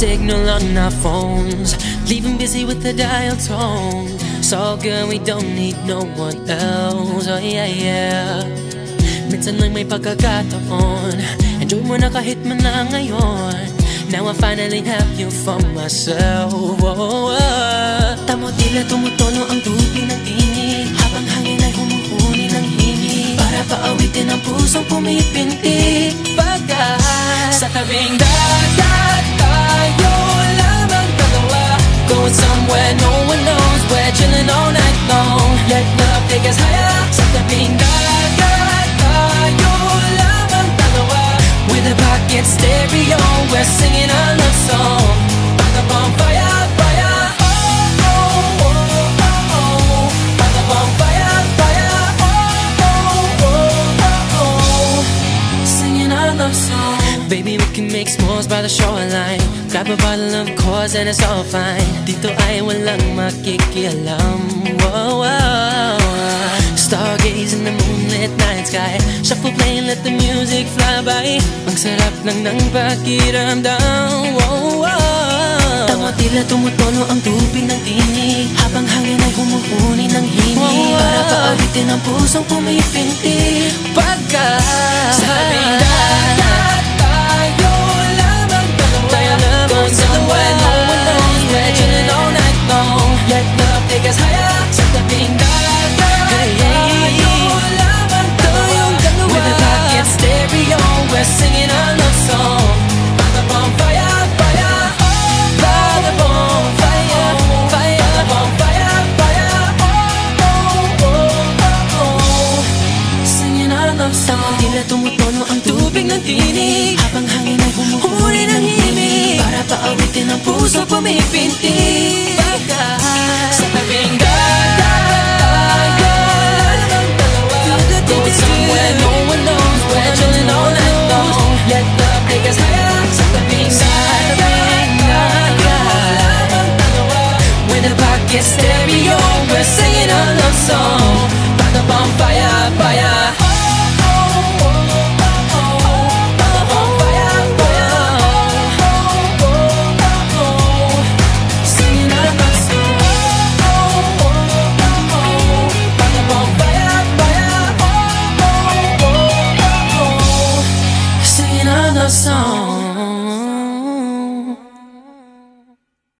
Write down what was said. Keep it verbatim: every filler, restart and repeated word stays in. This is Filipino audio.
signal on our phones, leaving busy with the dial tone. It's all good, we don't need no one else. Oh yeah, yeah. Minsan lang may pagkakataon, enjoy mo na kahit man na ngayon. Now I finally have you for myself. Oh, oh, oh. Tamo tila tumutono ang tubig ng tinig, habang hangin ay humuhuni ng himig, para paawitin ang pusong pumipintig. Pagka sa tabing dagat tayo lamang dalawa, going somewhere no one knows, we're chilling all night long. Let love take us higher. Sa tabing dagat tayo lamang dalawa, with a pocket stereo, we're singing a love song by the bonfire, fire. Oh, oh, oh, oh, oh. By the bonfire, fire. Oh, oh, oh, oh, oh. Singing a love song. Baby, we can make s'mores by the shoreline, grab a bottle of course and it's all fine. Dito ay walang makikialam. Whoa, whoa. Stargaze in the moonlit night sky, shuffle play and let the music fly by. Ang sarap lang ng pakiramdam. Whoa, whoa. Tama tila tumutono ang tubig ng tinig, habang hangin ay humuhuni ng himig, para paawitin ang pusong pumipintig. Pagka sa tabing dagat tayo lamang dalawa, going somewhere no one knows, we're chilling all night long. Let love take us higher. Sa tabing dagat tayo lamang dalawa, with a pocket stereo, we're singing a love song by the bonfire, fire. Oh, by the bonfire, fire. By the bonfire, fire. Oh, oh, oh, oh, oh. Singing a love song. Tila tumutono ang tubig ng tinig, habang hangin ay humuhuni ng himig, para paawitin ang puso pumipintig. Pagka sa tabing dagat tayo lamang dalawa, going somewhere no one knows, we're chilling all night long. Let love take us higher. Sa tabing dagat tayo lamang dalawa, with a pocket stereo,